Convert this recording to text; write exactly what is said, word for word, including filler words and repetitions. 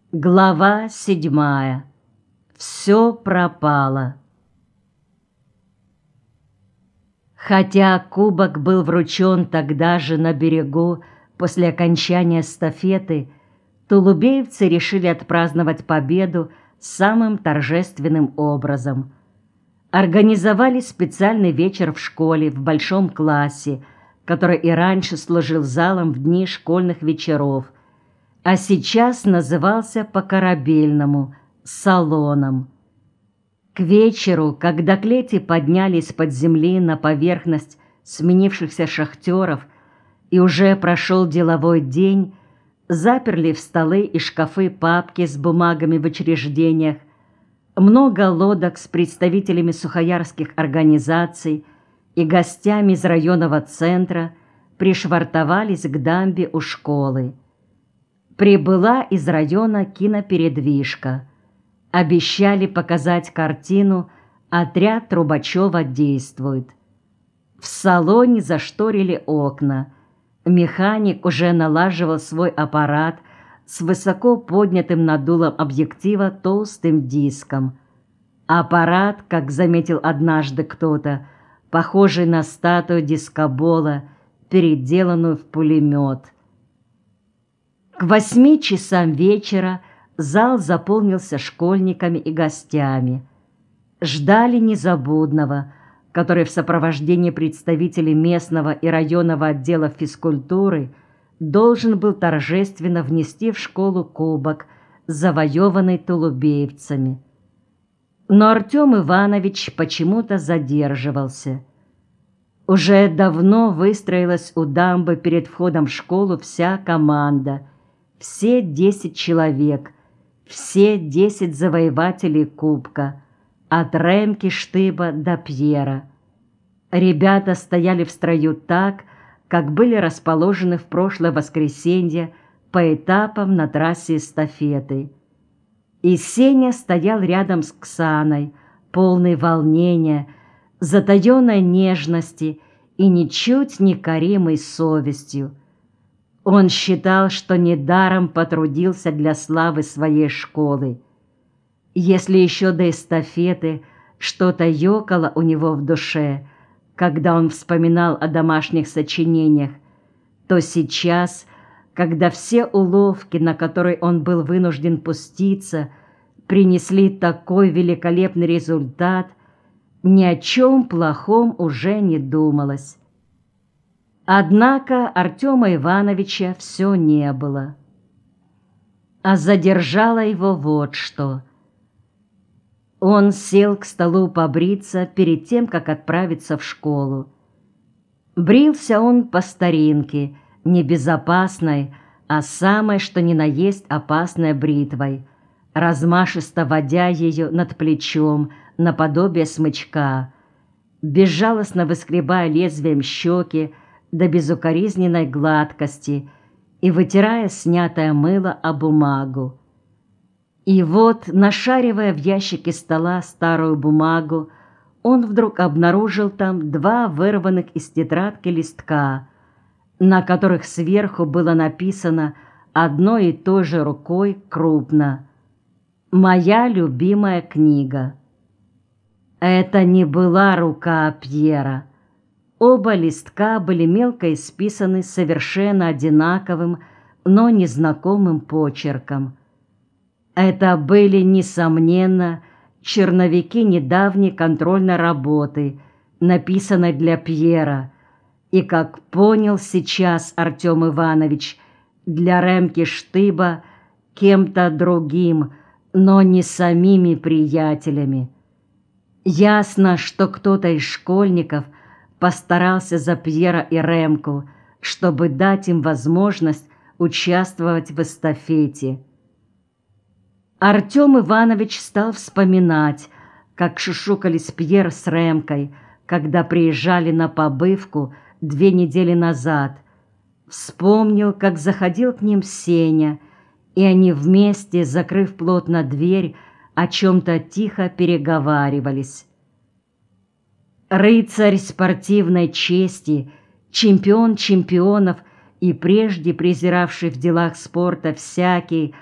Глава седьмая. Все пропало. Хотя кубок был вручен тогда же на берегу после окончания эстафеты, тулубеевцы решили отпраздновать победу самым торжественным образом. Организовали специальный вечер в школе в большом классе, который и раньше служил залом в дни школьных вечеров, а сейчас назывался по-корабельному салоном. К вечеру, когда клети подняли из-под земли на поверхность сменившихся шахтеров и уже прошел деловой день, заперли в столы и шкафы папки с бумагами в учреждениях, много лодок с представителями сухоярских организаций и гостями из районного центра пришвартовались к дамбе у школы. Прибыла из района кинопередвижка. Обещали показать картину «Отряд Трубачева действует». В салоне зашторили окна. Механик уже налаживал свой аппарат с высоко поднятым над дулом объектива толстым диском. Аппарат, как заметил однажды кто-то, похожий на статую дискобола, переделанную в пулемет. К восьми часам вечера зал заполнился школьниками и гостями. Ждали незабудного, который в сопровождении представителей местного и районного отдела физкультуры должен был торжественно внести в школу кубок, завоеванный тулубеевцами. Но Артем Иванович почему-то задерживался. Уже давно выстроилась у дамбы перед входом в школу вся команда, все десять человек, все десять завоевателей кубка, от Ремки Штыба до Пьера. Ребята стояли в строю так, как были расположены в прошлое воскресенье по этапам на трассе эстафеты. И Сеня стоял рядом с Ксаной, полный волнения, затаенной нежности и ничуть не коримой совестью. Он считал, что недаром потрудился для славы своей школы. Если еще до эстафеты что-то ёкало у него в душе, когда он вспоминал о домашних сочинениях, то сейчас, когда все уловки, на которые он был вынужден пуститься, принесли такой великолепный результат, ни о чем плохом уже не думалось. Однако Артема Ивановича все не было. А задержало его вот что. Он сел к столу побриться перед тем, как отправиться в школу. Брился он по старинке, не безопасной, а самой, что ни на есть опасной бритвой, размашисто водя ее над плечом наподобие смычка, безжалостно выскребая лезвием щеки до безукоризненной гладкости и вытирая снятое мыло о бумагу. И вот, нашаривая в ящике стола старую бумагу, он вдруг обнаружил там два вырванных из тетрадки листка, на которых сверху было написано одной и той же рукой крупно: «Моя любимая книга». Это не была рука Пьера. Оба листка были мелко исписаны совершенно одинаковым, но незнакомым почерком. Это были, несомненно, черновики недавней контрольной работы, написанной для Пьера, и, как понял сейчас Артем Иванович, для Ремки Штыба кем-то другим, но не самими приятелями. Ясно, что кто-то из школьников постарался за Пьера и Ремку, чтобы дать им возможность участвовать в эстафете. Артем Иванович стал вспоминать, как шушукались Пьер с Ремкой, когда приезжали на побывку две недели назад. Вспомнил, как заходил к ним Сеня, и они вместе, закрыв плотно дверь, о чем-то тихо переговаривались. Рыцарь спортивной чести, чемпион чемпионов и прежде презиравший в делах спорта всякий